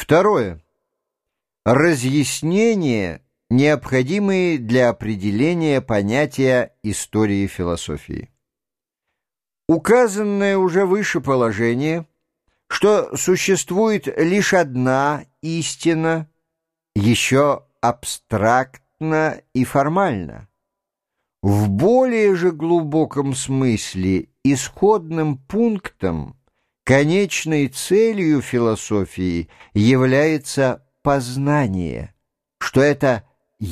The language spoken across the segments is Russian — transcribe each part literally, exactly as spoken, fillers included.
Второе. Разъяснения, необходимые для определения понятия истории философии. Указанное уже выше положение, что существует лишь одна истина, еще абстрактно и формально. В более же глубоком смысле исходным пунктом, конечной целью философии является познание, что это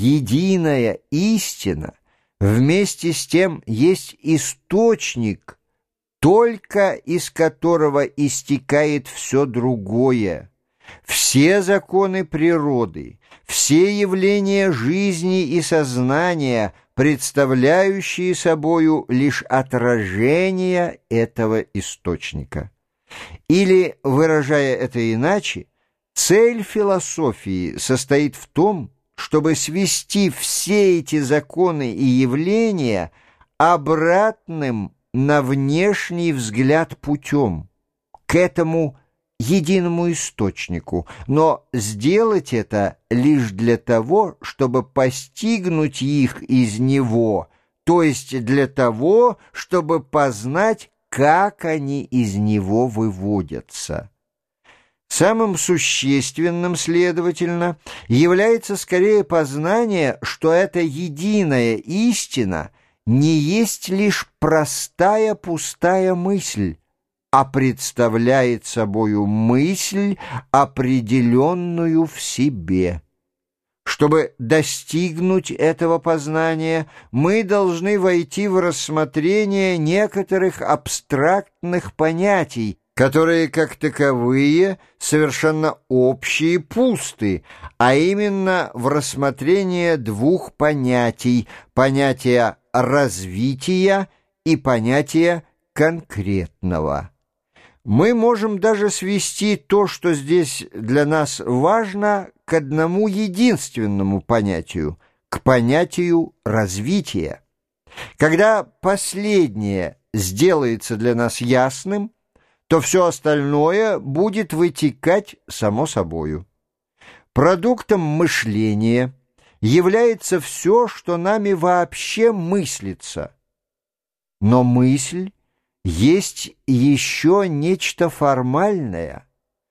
единая истина, вместе с тем есть источник, только из которого истекает все другое. Все законы природы, все явления жизни и сознания, представляющие собою лишь отражение этого источника. Или, выражая это иначе, цель философии состоит в том, чтобы свести все эти законы и явления обратным на внешний взгляд путем, к этому единому источнику, но сделать это лишь для того, чтобы постигнуть их из него, то есть для того, чтобы познать, как они из него выводятся. Самым существенным, следовательно, является скорее познание, что эта единая истина не есть лишь простая пустая мысль, а представляет собою мысль, определенную в себе. Чтобы достигнуть этого познания, мы должны войти в рассмотрение некоторых абстрактных понятий, которые, как таковые, совершенно общие и пусты, а именно в рассмотрение двух понятий – понятия развития и понятия конкретного. Мы можем даже свести то, что здесь для нас важно, к одному единственному понятию, к понятию развития. Когда последнее сделается для нас ясным, то все остальное будет вытекать само собою. Продуктом мышления является все, что нами вообще мыслится. Но мысль есть еще нечто формальное.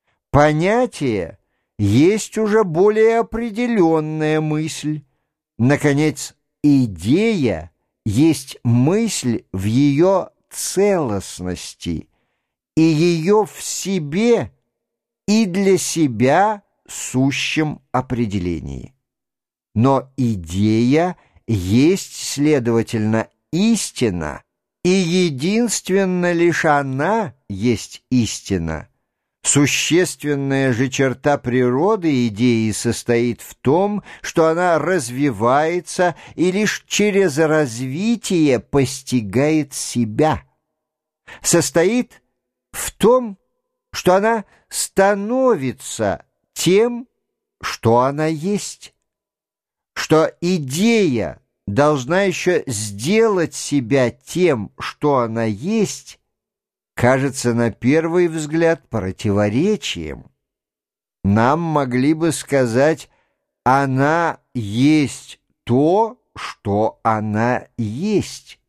Понятие есть уже более определенная мысль. Наконец, идея есть мысль в ее целостности, и ее в себе и для себя сущем определении. Но идея есть, следовательно, истина, и единственно лишь она есть истина. Существенная же черта природы идеи состоит в том, что она развивается и лишь через развитие постигает себя. Состоит в том, что она становится тем, что она есть, что идея должна еще сделать себя тем, что она есть, кажется на первый взгляд противоречием. Нам могли бы сказать, она есть то, что она есть.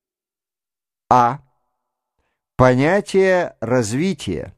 А. Понятие развития.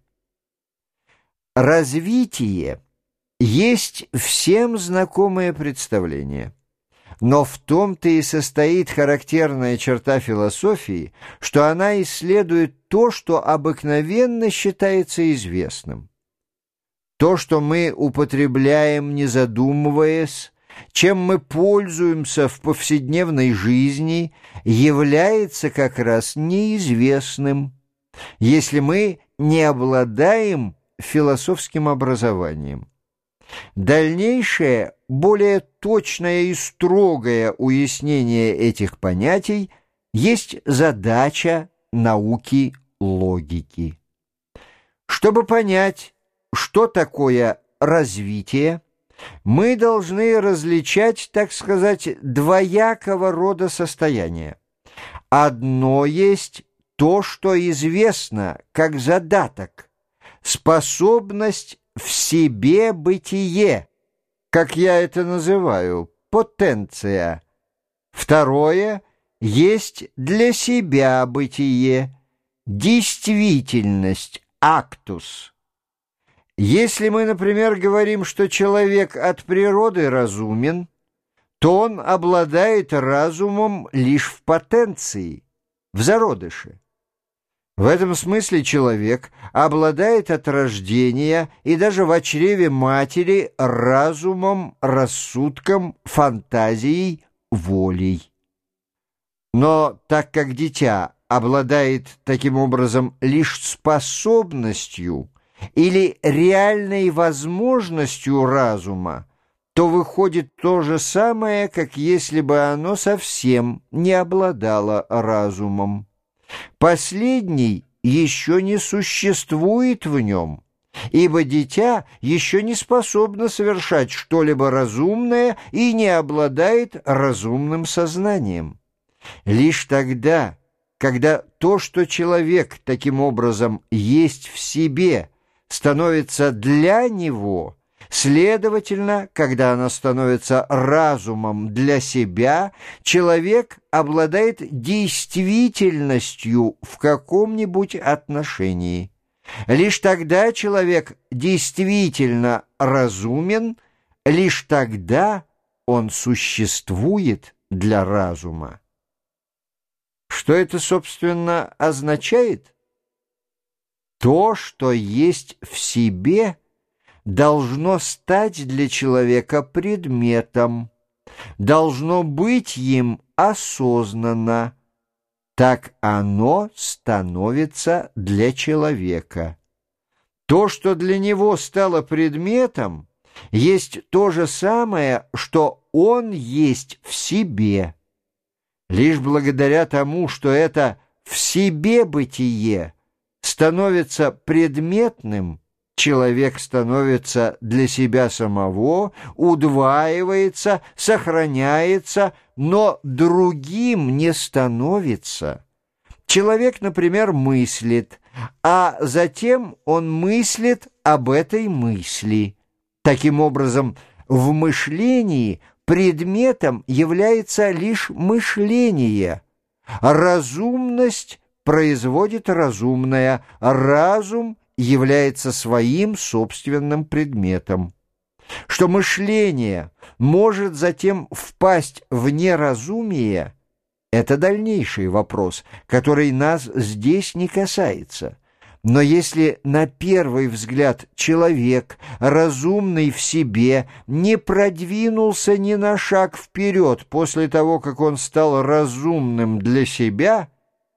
Развитие есть всем знакомое представление. Но в том-то и состоит характерная черта философии, что она исследует то, что обыкновенно считается известным. То, что мы употребляем, не задумываясь, чем мы пользуемся в повседневной жизни, является как раз неизвестным, если мы не обладаем философским образованием. Дальнейшее, более точное и строгое уяснение этих понятий есть задача науки логики. Чтобы понять, что такое развитие, мы должны различать, так сказать, двоякого рода состояния. Одно есть то, что известно как задаток, способность в себе бытие, как я это называю, потенция. Второе есть для себя бытие, действительность, актус. Если мы, например, говорим, что человек от природы разумен, то он обладает разумом лишь в потенции, в зародыше. В этом смысле человек обладает от рождения и даже в чреве матери разумом, рассудком, фантазией, волей. Но так как дитя обладает таким образом лишь способностью или реальной возможностью разума, то выходит то же самое, как если бы оно совсем не обладало разумом. Последний еще не существует в нем, ибо дитя еще не способно совершать что-либо разумное и не обладает разумным сознанием. Лишь тогда, когда то, что человек таким образом есть в себе, становится для него, следовательно, когда она становится разумом для себя, человек обладает действительностью в каком-нибудь отношении. Лишь тогда человек действительно разумен, лишь тогда он существует для разума. Что это, собственно, означает? То, что есть в себе, должно стать для человека предметом, должно быть им осознанно. Так оно становится для человека. То, что для него стало предметом, есть то же самое, что он есть в себе. Лишь благодаря тому, что это в себе бытие становится предметным, человек становится для себя самого, удваивается, сохраняется, но другим не становится. Человек, например, мыслит, а затем он мыслит об этой мысли. Таким образом, в мышлении предметом является лишь мышление. Разумность производит разумное, разум является своим собственным предметом. Что мышление может затем впасть в неразумие, это дальнейший вопрос, который нас здесь не касается. Но если на первый взгляд человек, разумный в себе, не продвинулся ни на шаг вперед после того, как он стал разумным для себя,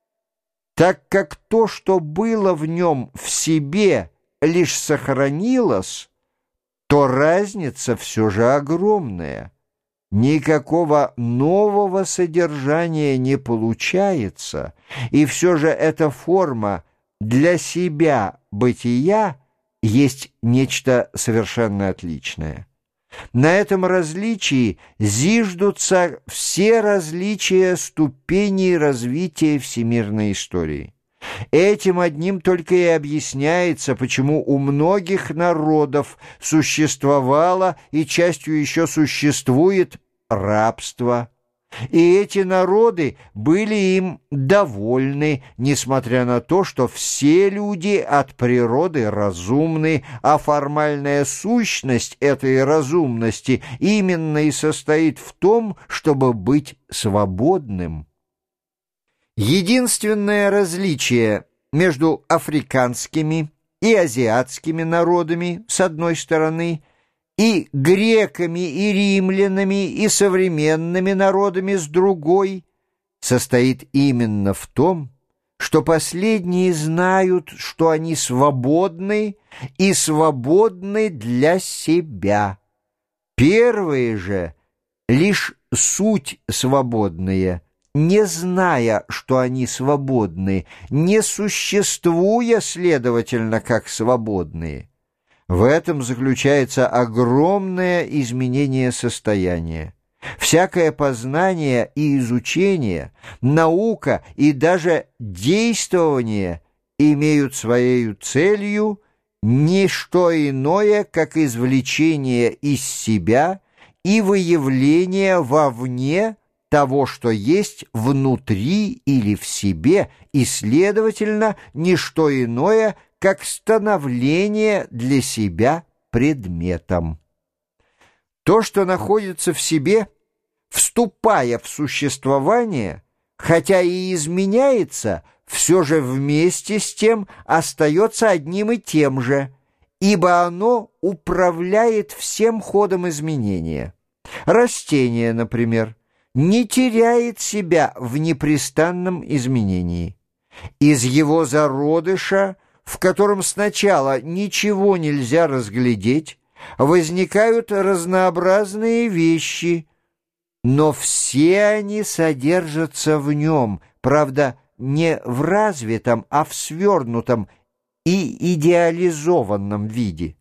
так как то, что было в нем в себе, лишь сохранилось, то разница все же огромная. Никакого нового содержания не получается, и все же эта форма для себя бытия есть нечто совершенно отличное. На этом различии зиждутся все различия ступеней развития всемирной истории. Этим одним только и объясняется, почему у многих народов существовало и частью еще существует рабство. И эти народы были им довольны, несмотря на то, что все люди от природы разумны, а формальная сущность этой разумности именно и состоит в том, чтобы быть свободным. Единственное различие между африканскими и азиатскими народами, с одной стороны, и греками, и римлянами, и современными народами с другой, состоит именно в том, что последние знают, что они свободны и свободны для себя. Первые же лишь суть свободные, не зная, что они свободны, не существуя, следовательно, как свободные. В этом заключается огромное изменение состояния. Всякое познание и изучение, наука и даже действование имеют своей целью ни что иное, как извлечение из себя и выявление вовне того, что есть внутри или в себе, и, следовательно, ни что иное, как становление для себя предметом. То, что находится в себе, вступая в существование, хотя и изменяется, все же вместе с тем остается одним и тем же, ибо оно управляет всем ходом изменения. Растение, например, не теряет себя в непрестанном изменении. Из его зародыша, в котором сначала ничего нельзя разглядеть, возникают разнообразные вещи, но все они содержатся в нем, правда, не в развитом, а в свернутом и идеализованном виде.